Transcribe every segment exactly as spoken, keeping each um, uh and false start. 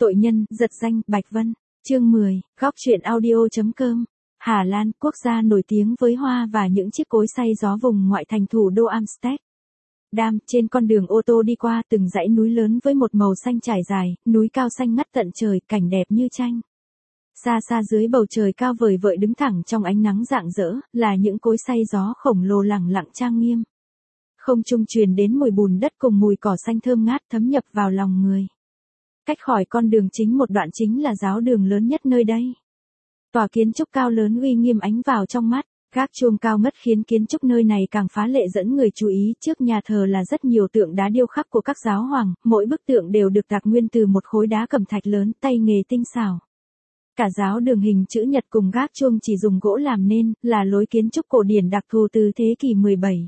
Tội nhân, giật danh, Bạch Vân. Chương mười, góc truyện audio.com. Hà Lan, quốc gia nổi tiếng với hoa và những chiếc cối xay gió vùng ngoại thành thủ đô Amsterdam. Trên con đường ô tô đi qua từng dãy núi lớn với một màu xanh trải dài, núi cao xanh ngắt tận trời, cảnh đẹp như tranh. Xa xa dưới bầu trời cao vời vợi đứng thẳng trong ánh nắng rạng rỡ, là những cối xay gió khổng lồ lẳng lặng trang nghiêm. Không trung truyền đến mùi bùn đất cùng mùi cỏ xanh thơm ngát thấm nhập vào lòng người. Cách khỏi con đường chính một đoạn chính là giáo đường lớn nhất nơi đây. Tòa kiến trúc cao lớn uy nghiêm ánh vào trong mắt, gác chuông cao ngất khiến kiến trúc nơi này càng phá lệ dẫn người chú ý. Trước nhà thờ là rất nhiều tượng đá điêu khắc của các giáo hoàng, mỗi bức tượng đều được tạc nguyên từ một khối đá cẩm thạch lớn, tay nghề tinh xảo. Cả giáo đường hình chữ nhật cùng gác chuông chỉ dùng gỗ làm nên, là lối kiến trúc cổ điển đặc thù từ thế kỷ mười bảy.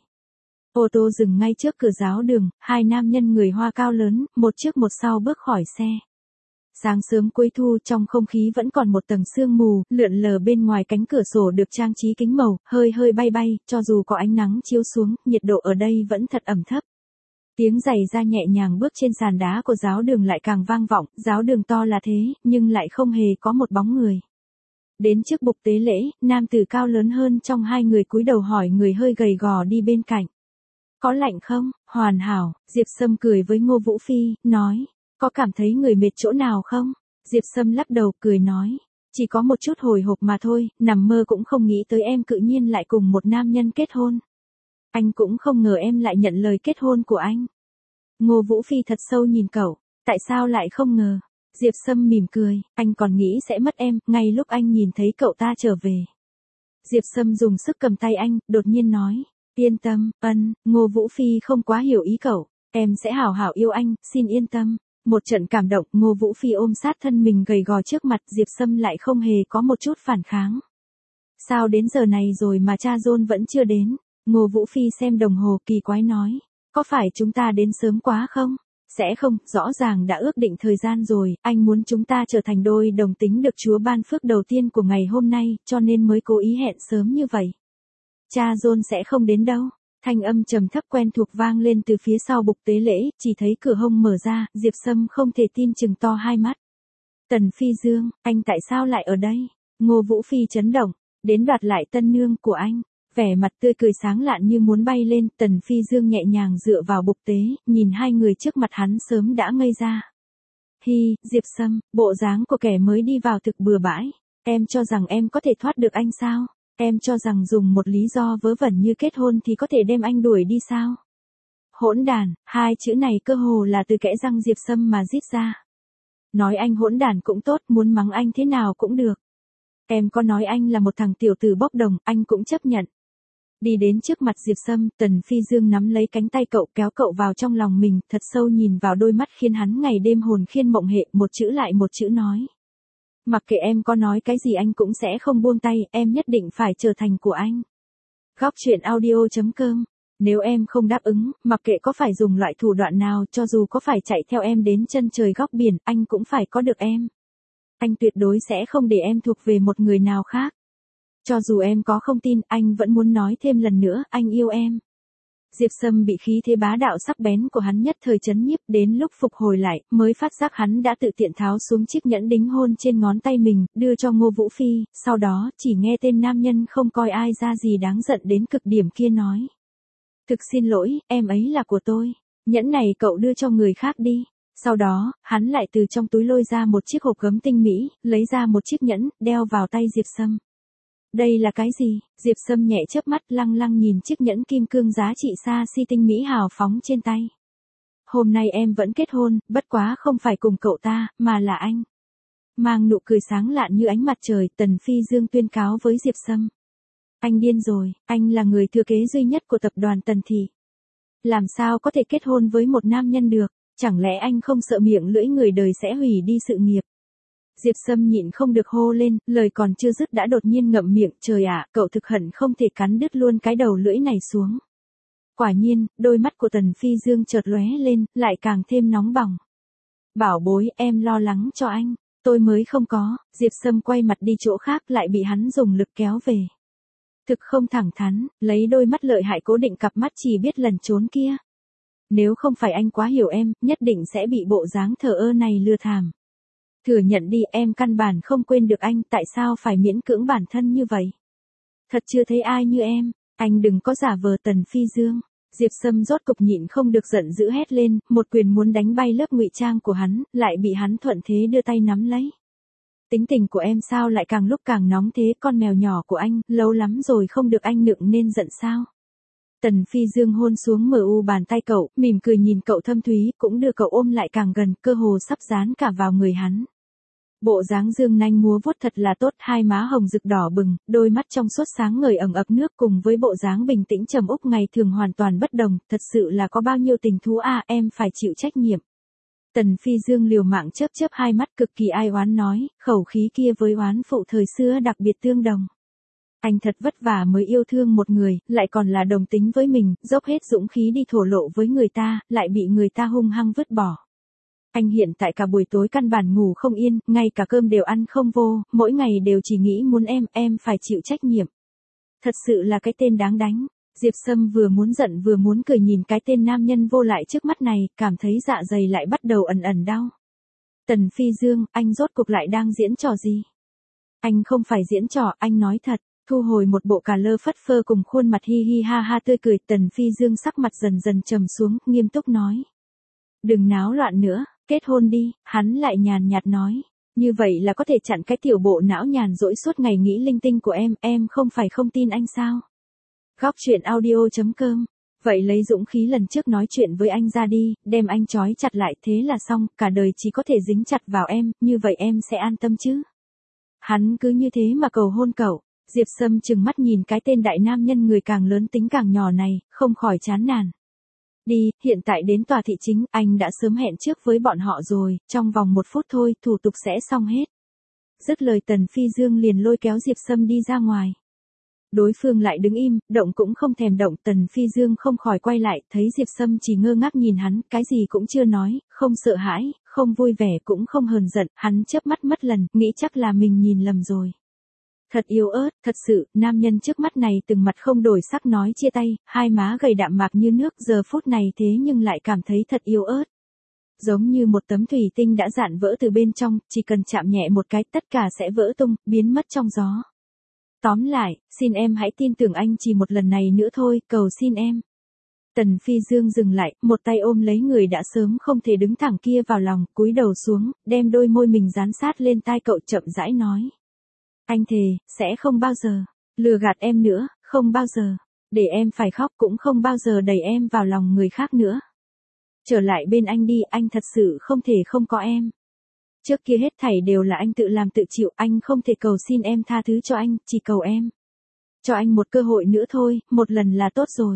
Ô tô dừng ngay trước cửa giáo đường, hai nam nhân người Hoa cao lớn, một trước một sau bước khỏi xe. Sáng sớm cuối thu trong không khí vẫn còn một tầng sương mù, lượn lờ bên ngoài cánh cửa sổ được trang trí kính màu, hơi hơi bay bay, cho dù có ánh nắng chiếu xuống, nhiệt độ ở đây vẫn thật ẩm thấp. Tiếng giày da nhẹ nhàng bước trên sàn đá của giáo đường lại càng vang vọng, giáo đường to là thế, nhưng lại không hề có một bóng người. Đến trước bục tế lễ, nam tử cao lớn hơn trong hai người cúi đầu hỏi người hơi gầy gò đi bên cạnh. Có lạnh không? Hoàn hảo, Diệp Sâm cười với Ngô Vũ Phi, nói. Có cảm thấy người mệt chỗ nào không? Diệp Sâm lắc đầu cười nói. Chỉ có một chút hồi hộp mà thôi, nằm mơ cũng không nghĩ tới em tự nhiên lại cùng một nam nhân kết hôn. Anh cũng không ngờ em lại nhận lời kết hôn của anh. Ngô Vũ Phi thật sâu nhìn cậu. Tại sao lại không ngờ? Diệp Sâm mỉm cười, anh còn nghĩ sẽ mất em, ngay lúc anh nhìn thấy cậu ta trở về. Diệp Sâm dùng sức cầm tay anh, đột nhiên nói. Yên tâm, ân, Ngô Vũ Phi không quá hiểu ý cậu, em sẽ hảo hảo yêu anh, xin yên tâm. Một trận cảm động, Ngô Vũ Phi ôm sát thân mình gầy gò trước mặt, Diệp Sâm lại không hề có một chút phản kháng. Sao đến giờ này rồi mà cha John vẫn chưa đến? Ngô Vũ Phi xem đồng hồ kỳ quái nói, có phải chúng ta đến sớm quá không? Sẽ không, rõ ràng đã ước định thời gian rồi, anh muốn chúng ta trở thành đôi đồng tính được Chúa ban phước đầu tiên của ngày hôm nay, cho nên mới cố ý hẹn sớm như vậy. Cha John sẽ không đến đâu. Thanh âm trầm thấp quen thuộc vang lên từ phía sau bục tế lễ, chỉ thấy cửa hông mở ra, Diệp Sâm không thể tin chừng to hai mắt. Tần Phi Dương, anh tại sao lại ở đây? Ngô Vũ Phi chấn động, đến đoạt lại tân nương của anh. Vẻ mặt tươi cười sáng lạn như muốn bay lên, Tần Phi Dương nhẹ nhàng dựa vào bục tế, nhìn hai người trước mặt hắn sớm đã ngây ra. Hi, Diệp Sâm, bộ dáng của kẻ mới đi vào thực bừa bãi. Em cho rằng em có thể thoát được anh sao? Em cho rằng dùng một lý do vớ vẩn như kết hôn thì có thể đem anh đuổi đi sao? Hỗn đàn, hai chữ này cơ hồ là từ kẽ răng Diệp Sâm mà rít ra. Nói anh hỗn đàn cũng tốt, muốn mắng anh thế nào cũng được. Em có nói anh là một thằng tiểu tử bốc đồng, anh cũng chấp nhận. Đi đến trước mặt Diệp Sâm, Tần Phi Dương nắm lấy cánh tay cậu kéo cậu vào trong lòng mình, thật sâu nhìn vào đôi mắt khiến hắn ngày đêm hồn khiên mộng hệ, một chữ lại một chữ nói. Mặc kệ em có nói cái gì anh cũng sẽ không buông tay, em nhất định phải trở thành của anh. Góc truyện audio.com. Nếu em không đáp ứng, mặc kệ có phải dùng loại thủ đoạn nào, cho dù có phải chạy theo em đến chân trời góc biển, anh cũng phải có được em. Anh tuyệt đối sẽ không để em thuộc về một người nào khác. Cho dù em có không tin, anh vẫn muốn nói thêm lần nữa, anh yêu em. Diệp Sâm bị khí thế bá đạo sắc bén của hắn nhất thời chấn nhiếp, đến lúc phục hồi lại, mới phát giác hắn đã tự tiện tháo xuống chiếc nhẫn đính hôn trên ngón tay mình, đưa cho Ngô Vũ Phi, sau đó, chỉ nghe tên nam nhân không coi ai ra gì đáng giận đến cực điểm kia nói. Thực xin lỗi, em ấy là của tôi, nhẫn này cậu đưa cho người khác đi. Sau đó, hắn lại từ trong túi lôi ra một chiếc hộp gấm tinh mỹ, lấy ra một chiếc nhẫn, đeo vào tay Diệp Sâm. Đây là cái gì? Diệp Sâm nhẹ chớp mắt lăng lăng nhìn chiếc nhẫn kim cương giá trị xa xỉ tinh mỹ hào phóng trên tay. Hôm nay em vẫn kết hôn, bất quá không phải cùng cậu ta, mà là anh. Mang nụ cười sáng lạn như ánh mặt trời, Tần Phi Dương tuyên cáo với Diệp Sâm. Anh điên rồi, anh là người thừa kế duy nhất của tập đoàn Tần Thị. Làm sao có thể kết hôn với một nam nhân được, chẳng lẽ anh không sợ miệng lưỡi người đời sẽ hủy đi sự nghiệp? Diệp Sâm nhịn không được hô lên, lời còn chưa dứt đã đột nhiên ngậm miệng, trời ạ, cậu thực hận không thể cắn đứt luôn cái đầu lưỡi này xuống. Quả nhiên, đôi mắt của Tần Phi Dương chợt lóe lên, lại càng thêm nóng bỏng. Bảo bối, em lo lắng cho anh, tôi mới không có. Diệp Sâm quay mặt đi chỗ khác lại bị hắn dùng lực kéo về. Thực không thẳng thắn, lấy đôi mắt lợi hại cố định cặp mắt chỉ biết lẩn trốn kia. Nếu không phải anh quá hiểu em, nhất định sẽ bị bộ dáng thờ ơ này lừa thảm. Thừa nhận đi, em căn bản không quên được anh, tại sao phải miễn cưỡng bản thân như vậy? Thật chưa thấy ai như em, anh đừng có giả vờ. Tần Phi Dương. Diệp Sâm rốt cục nhịn không được giận dữ hét lên, một quyền muốn đánh bay lớp ngụy trang của hắn, lại bị hắn thuận thế đưa tay nắm lấy. Tính tình của em sao lại càng lúc càng nóng thế, con mèo nhỏ của anh, lâu lắm rồi không được anh nựng nên giận sao? Tần Phi Dương hôn xuống mờ u bàn tay cậu, mỉm cười nhìn cậu thâm thúy, cũng đưa cậu ôm lại càng gần, cơ hồ sắp dán cả vào người hắn. Bộ dáng dương nanh múa vuốt thật là tốt, hai má hồng rực đỏ bừng, đôi mắt trong suốt sáng ngời ẩn ập nước, cùng với bộ dáng bình tĩnh trầm úc ngày thường hoàn toàn bất đồng, thật sự là có bao nhiêu tình thú à, em phải chịu trách nhiệm. Tần Phi Dương liều mạng chớp chớp hai mắt, cực kỳ ai oán nói, khẩu khí kia với oán phụ thời xưa đặc biệt tương đồng. Anh thật vất vả mới yêu thương một người, lại còn là đồng tính với mình, dốc hết dũng khí đi thổ lộ với người ta, lại bị người ta hung hăng vứt bỏ. Anh hiện tại cả buổi tối căn bản ngủ không yên, ngay cả cơm đều ăn không vô, mỗi ngày đều chỉ nghĩ muốn em, em phải chịu trách nhiệm. Thật sự là cái tên đáng đánh. Diệp Sâm vừa muốn giận vừa muốn cười nhìn cái tên nam nhân vô lại trước mắt này, cảm thấy dạ dày lại bắt đầu ẩn ẩn đau. Tần Phi Dương, anh rốt cuộc lại đang diễn trò gì? Anh không phải diễn trò, anh nói thật. Thu hồi một bộ cà lơ phất phơ cùng khuôn mặt hi hi ha ha tươi cười, Tần Phi Dương sắc mặt dần dần trầm xuống, nghiêm túc nói. Đừng náo loạn nữa, kết hôn đi, hắn lại nhàn nhạt nói. Như vậy là có thể chặn cái tiểu bộ não nhàn rỗi suốt ngày nghĩ linh tinh của em, em không phải không tin anh sao? Góc truyện audio chấm com. Vậy lấy dũng khí lần trước nói chuyện với anh ra đi, đem anh trói chặt lại, thế là xong, cả đời chỉ có thể dính chặt vào em, như vậy em sẽ an tâm chứ? Hắn cứ như thế mà cầu hôn cậu. Diệp Sâm chừng mắt nhìn cái tên đại nam nhân người càng lớn tính càng nhỏ này, không khỏi chán nản. Đi, hiện tại đến tòa thị chính, anh đã sớm hẹn trước với bọn họ rồi, trong vòng một phút thôi, thủ tục sẽ xong hết. Dứt lời Tần Phi Dương liền lôi kéo Diệp Sâm đi ra ngoài. Đối phương lại đứng im, động cũng không thèm động, Tần Phi Dương không khỏi quay lại, thấy Diệp Sâm chỉ ngơ ngác nhìn hắn, cái gì cũng chưa nói, không sợ hãi, không vui vẻ cũng không hờn giận, hắn chớp mắt mất lần, nghĩ chắc là mình nhìn lầm rồi. Thật yếu ớt, thật sự, nam nhân trước mắt này từng mặt không đổi sắc nói chia tay, hai má gầy đạm mạc như nước, giờ phút này thế nhưng lại cảm thấy thật yếu ớt. Giống như một tấm thủy tinh đã dạn vỡ từ bên trong, chỉ cần chạm nhẹ một cái tất cả sẽ vỡ tung, biến mất trong gió. Tóm lại, xin em hãy tin tưởng anh chỉ một lần này nữa thôi, cầu xin em. Tần Phi Dương dừng lại, một tay ôm lấy người đã sớm không thể đứng thẳng kia vào lòng, cúi đầu xuống, đem đôi môi mình dán sát lên tai cậu chậm rãi nói. Anh thề, sẽ không bao giờ lừa gạt em nữa, không bao giờ để em phải khóc, cũng không bao giờ đẩy em vào lòng người khác nữa. Trở lại bên anh đi, anh thật sự không thể không có em. Trước kia hết thảy đều là anh tự làm tự chịu, anh không thể cầu xin em tha thứ cho anh, chỉ cầu em cho anh một cơ hội nữa thôi, một lần là tốt rồi.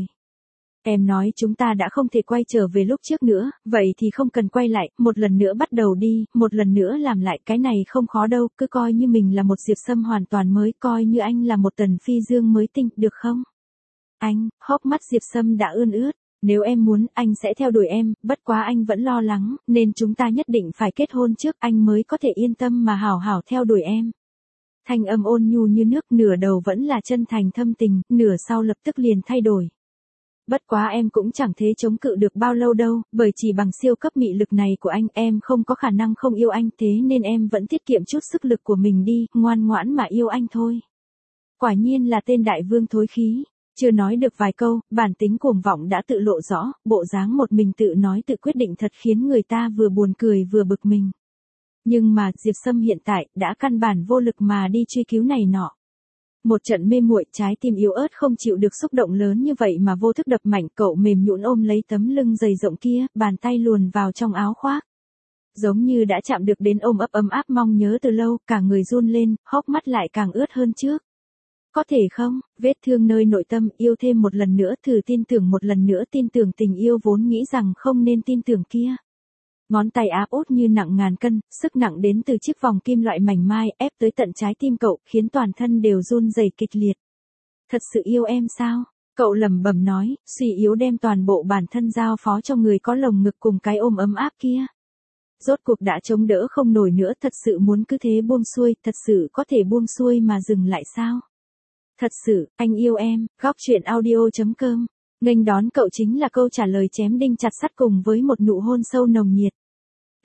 Em nói chúng ta đã không thể quay trở về lúc trước nữa, vậy thì không cần quay lại, một lần nữa bắt đầu đi, một lần nữa làm lại, cái này không khó đâu, cứ coi như mình là một Diệp Sâm hoàn toàn mới, coi như anh là một Tần Phi Dương mới tinh, được không? Anh, hốc mắt Diệp Sâm đã ươn ướt, nếu em muốn, anh sẽ theo đuổi em, bất quá anh vẫn lo lắng, nên chúng ta nhất định phải kết hôn trước, anh mới có thể yên tâm mà hảo hảo theo đuổi em. Thanh âm ôn nhu như nước, nửa đầu vẫn là chân thành thâm tình, nửa sau lập tức liền thay đổi. Bất quá em cũng chẳng thế chống cự được bao lâu đâu, bởi chỉ bằng siêu cấp mị lực này của anh, em không có khả năng không yêu anh, thế nên em vẫn tiết kiệm chút sức lực của mình đi, ngoan ngoãn mà yêu anh thôi. Quả nhiên là tên đại vương thối khí, chưa nói được vài câu, bản tính cuồng vọng đã tự lộ rõ, bộ dáng một mình tự nói tự quyết định thật khiến người ta vừa buồn cười vừa bực mình. Nhưng mà, Diệp Sâm hiện tại, đã căn bản vô lực mà đi truy cứu này nọ. Một trận mê muội, trái tim yếu ớt không chịu được xúc động lớn như vậy mà vô thức đập mạnh, cậu mềm nhũn ôm lấy tấm lưng dày rộng kia, bàn tay luồn vào trong áo khoác. Giống như đã chạm được đến ôm ấp ấm áp mong nhớ từ lâu, cả người run lên, hốc mắt lại càng ướt hơn trước. Có thể không, vết thương nơi nội tâm, yêu thêm một lần nữa, thử tin tưởng một lần nữa, tin tưởng tình yêu vốn nghĩ rằng không nên tin tưởng kia. Ngón tay áp út như nặng ngàn cân, sức nặng đến từ chiếc vòng kim loại mảnh mai ép tới tận trái tim cậu, khiến toàn thân đều run rẩy kịch liệt. Thật sự yêu em sao? Cậu lẩm bẩm nói, suy yếu đem toàn bộ bản thân giao phó cho người có lồng ngực cùng cái ôm ấm áp kia. Rốt cuộc đã chống đỡ không nổi nữa, thật sự muốn cứ thế buông xuôi, thật sự có thể buông xuôi mà dừng lại sao? Thật sự, anh yêu em, góc truyện audio chấm com. Nghênh đón cậu chính là câu trả lời chém đinh chặt sắt cùng với một nụ hôn sâu nồng nhiệt.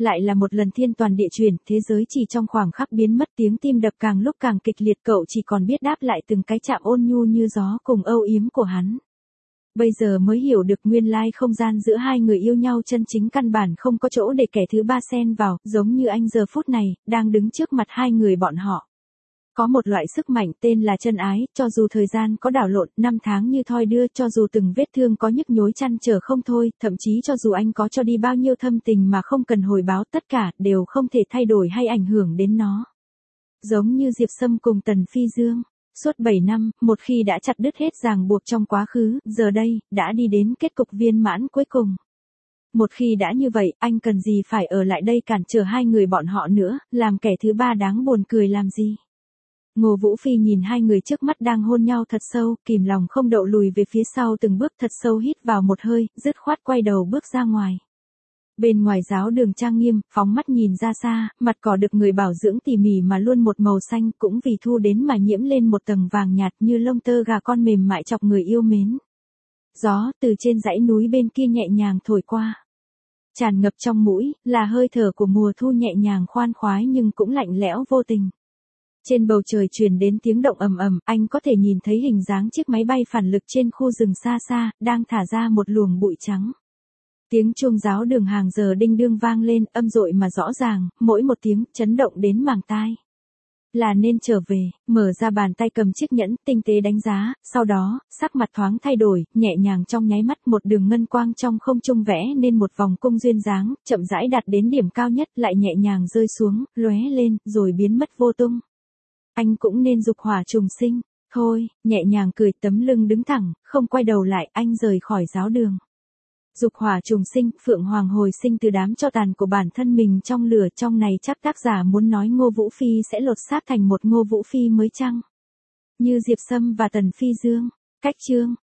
lại là một lần thiên toàn địa chuyển, thế giới chỉ trong khoảng khắc biến mất, tiếng tim đập càng lúc càng kịch liệt, cậu chỉ còn biết đáp lại từng cái chạm ôn nhu như gió cùng âu yếm của hắn. Bây giờ mới hiểu được nguyên lai không gian giữa hai người yêu nhau chân chính căn bản không có chỗ để kẻ thứ ba xen vào, giống như anh giờ phút này, đang đứng trước mặt hai người bọn họ. Có một loại sức mạnh tên là chân ái, cho dù thời gian có đảo lộn, năm tháng như thoi đưa, cho dù từng vết thương có nhức nhối chăn trở không thôi, thậm chí cho dù anh có cho đi bao nhiêu thâm tình mà không cần hồi báo, tất cả đều không thể thay đổi hay ảnh hưởng đến nó. Giống như Diệp Sâm cùng Tần Phi Dương. Suốt bảy năm, một khi đã chặt đứt hết ràng buộc trong quá khứ, giờ đây, đã đi đến kết cục viên mãn cuối cùng. Một khi đã như vậy, anh cần gì phải ở lại đây cản trở hai người bọn họ nữa, làm kẻ thứ ba đáng buồn cười làm gì. Ngô Vũ Phi nhìn hai người trước mắt đang hôn nhau thật sâu, kìm lòng không đậu lùi về phía sau từng bước thật sâu, hít vào một hơi, dứt khoát quay đầu bước ra ngoài. Bên ngoài giáo đường trang nghiêm, phóng mắt nhìn ra xa, mặt cỏ được người bảo dưỡng tỉ mỉ mà luôn một màu xanh, cũng vì thu đến mà nhiễm lên một tầng vàng nhạt như lông tơ gà con mềm mại chọc người yêu mến. Gió từ trên dãy núi bên kia nhẹ nhàng thổi qua. Tràn ngập trong mũi, là hơi thở của mùa thu nhẹ nhàng khoan khoái nhưng cũng lạnh lẽo vô tình. Trên bầu trời truyền đến tiếng động ầm ầm, anh có thể nhìn thấy hình dáng chiếc máy bay phản lực trên khu rừng xa xa, đang thả ra một luồng bụi trắng. Tiếng chuông giáo đường hàng giờ đinh đương vang lên, âm dội mà rõ ràng, mỗi một tiếng chấn động đến màng tai. Là nên trở về, mở ra bàn tay cầm chiếc nhẫn, tinh tế đánh giá, sau đó, sắc mặt thoáng thay đổi, nhẹ nhàng trong nháy mắt một đường ngân quang trong không trung vẽ nên một vòng cung duyên dáng, chậm rãi đạt đến điểm cao nhất, lại nhẹ nhàng rơi xuống, lóe lên, rồi biến mất vô tung. Anh cũng nên dục hỏa trùng sinh, thôi, nhẹ nhàng cười, tấm lưng đứng thẳng, không quay đầu lại, anh rời khỏi giáo đường. Dục hỏa trùng sinh, Phượng Hoàng hồi sinh từ đám tro tàn của bản thân mình trong lửa, trong này chắc tác giả muốn nói Ngô Vũ Phi sẽ lột xác thành một Ngô Vũ Phi mới chăng? Như Diệp Sâm và Tần Phi Dương. Cách chương